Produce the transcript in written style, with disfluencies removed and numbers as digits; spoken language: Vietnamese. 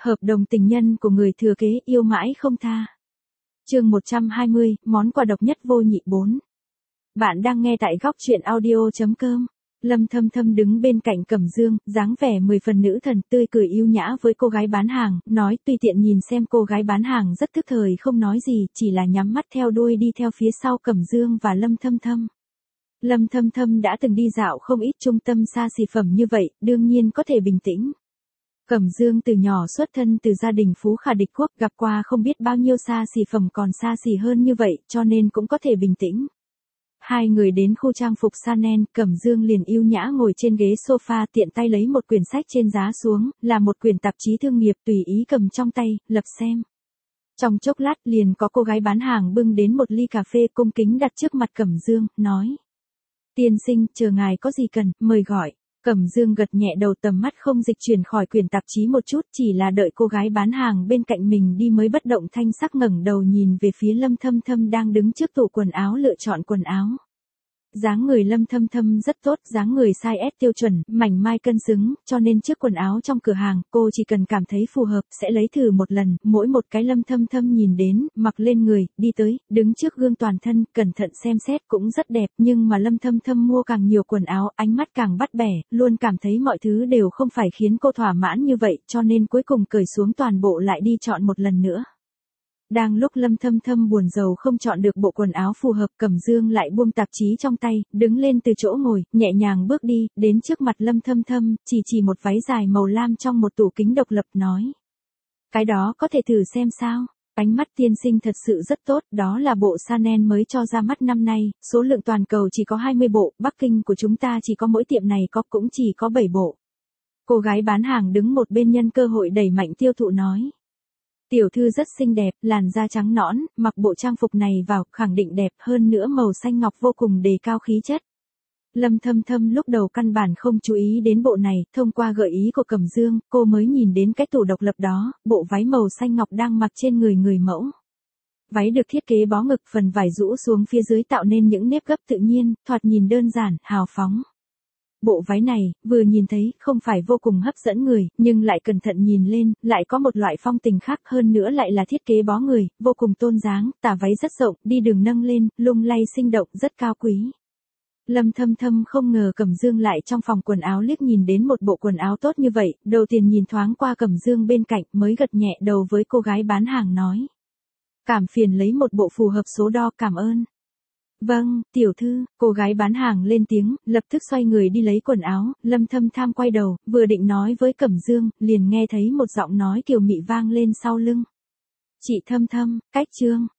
Hợp đồng tình nhân của người thừa kế yêu mãi không tha. Chương 120, món quà độc nhất vô nhị 4. Bạn đang nghe tại góc truyện audio.com. Lâm Thâm Thâm đứng bên cạnh Cẩm Dương, dáng vẻ 10 phần nữ thần, tươi cười yêu nhã với cô gái bán hàng, nói tùy tiện nhìn xem cô gái bán hàng rất thức thời không nói gì, chỉ là nhắm mắt theo đuôi đi theo phía sau Cẩm Dương và Lâm Thâm Thâm. Lâm Thâm Thâm đã từng đi dạo không ít trung tâm xa xỉ phẩm như vậy, đương nhiên có thể bình tĩnh. Cẩm Dương từ nhỏ xuất thân từ gia đình phú khả địch quốc, gặp qua không biết bao nhiêu xa xỉ phẩm còn xa xỉ hơn như vậy, cho nên cũng có thể bình tĩnh. Hai người đến khu trang phục Chanel, Cẩm Dương liền yêu nhã ngồi trên ghế sofa tiện tay lấy một quyển sách trên giá xuống, là một quyển tạp chí thương nghiệp tùy ý cầm trong tay, lập xem. Trong chốc lát liền có cô gái bán hàng bưng đến một ly cà phê cung kính đặt trước mặt Cẩm Dương, nói. Tiên sinh, chờ ngài có gì cần, mời gọi. Cẩm Dương gật nhẹ đầu, tầm mắt không dịch chuyển khỏi quyển tạp chí một chút, chỉ là đợi cô gái bán hàng bên cạnh mình đi mới bất động thanh sắc ngẩng đầu nhìn về phía Lâm Thâm Thâm đang đứng trước tủ quần áo lựa chọn quần áo. Dáng người Lâm Thâm Thâm rất tốt, dáng người size S tiêu chuẩn, mảnh mai cân xứng, cho nên trước quần áo trong cửa hàng, cô chỉ cần cảm thấy phù hợp, sẽ lấy thử một lần, mỗi một cái Lâm Thâm Thâm nhìn đến, mặc lên người, đi tới, đứng trước gương toàn thân, cẩn thận xem xét cũng rất đẹp, nhưng mà Lâm Thâm Thâm mua càng nhiều quần áo, ánh mắt càng bắt bẻ, luôn cảm thấy mọi thứ đều không phải khiến cô thỏa mãn như vậy, cho nên cuối cùng cởi xuống toàn bộ lại đi chọn một lần nữa. Đang lúc Lâm Thâm Thâm buồn rầu không chọn được bộ quần áo phù hợp, Cẩm Dương lại buông tạp chí trong tay, đứng lên từ chỗ ngồi, nhẹ nhàng bước đi, đến trước mặt Lâm Thâm Thâm, chỉ một váy dài màu lam trong một tủ kính độc lập nói. Cái đó có thể thử xem sao? Ánh mắt tiên sinh thật sự rất tốt, đó là bộ Chanel mới cho ra mắt năm nay, số lượng toàn cầu chỉ có 20 bộ, Bắc Kinh của chúng ta chỉ có mỗi tiệm này có cũng chỉ có 7 bộ. Cô gái bán hàng đứng một bên nhân cơ hội đẩy mạnh tiêu thụ nói. Tiểu thư rất xinh đẹp, làn da trắng nõn, mặc bộ trang phục này vào, khẳng định đẹp, hơn nữa màu xanh ngọc vô cùng đề cao khí chất. Lâm Thâm Thâm lúc đầu căn bản không chú ý đến bộ này, thông qua gợi ý của Cẩm Dương, cô mới nhìn đến cái tủ độc lập đó, bộ váy màu xanh ngọc đang mặc trên người người mẫu. Váy được thiết kế bó ngực, phần vải rũ xuống phía dưới tạo nên những nếp gấp tự nhiên, thoạt nhìn đơn giản, hào phóng. Bộ váy này, vừa nhìn thấy, không phải vô cùng hấp dẫn người, nhưng lại cẩn thận nhìn lên, lại có một loại phong tình khác, hơn nữa lại là thiết kế bó người, vô cùng tôn dáng, tà váy rất rộng, đi đường nâng lên, lung lay sinh động, rất cao quý. Lâm Thâm Thâm không ngờ Cẩm Dương lại trong phòng quần áo liếc nhìn đến một bộ quần áo tốt như vậy, đầu tiên nhìn thoáng qua Cẩm Dương bên cạnh, mới gật nhẹ đầu với cô gái bán hàng nói. Cảm phiền lấy một bộ phù hợp số đo, cảm ơn. Vâng, tiểu thư, cô gái bán hàng lên tiếng, lập tức xoay người đi lấy quần áo, Lâm Thâm Thâm quay đầu, vừa định nói với Cẩm Dương, liền nghe thấy một giọng nói kiều mị vang lên sau lưng. Chị Thâm Thâm, cách chương.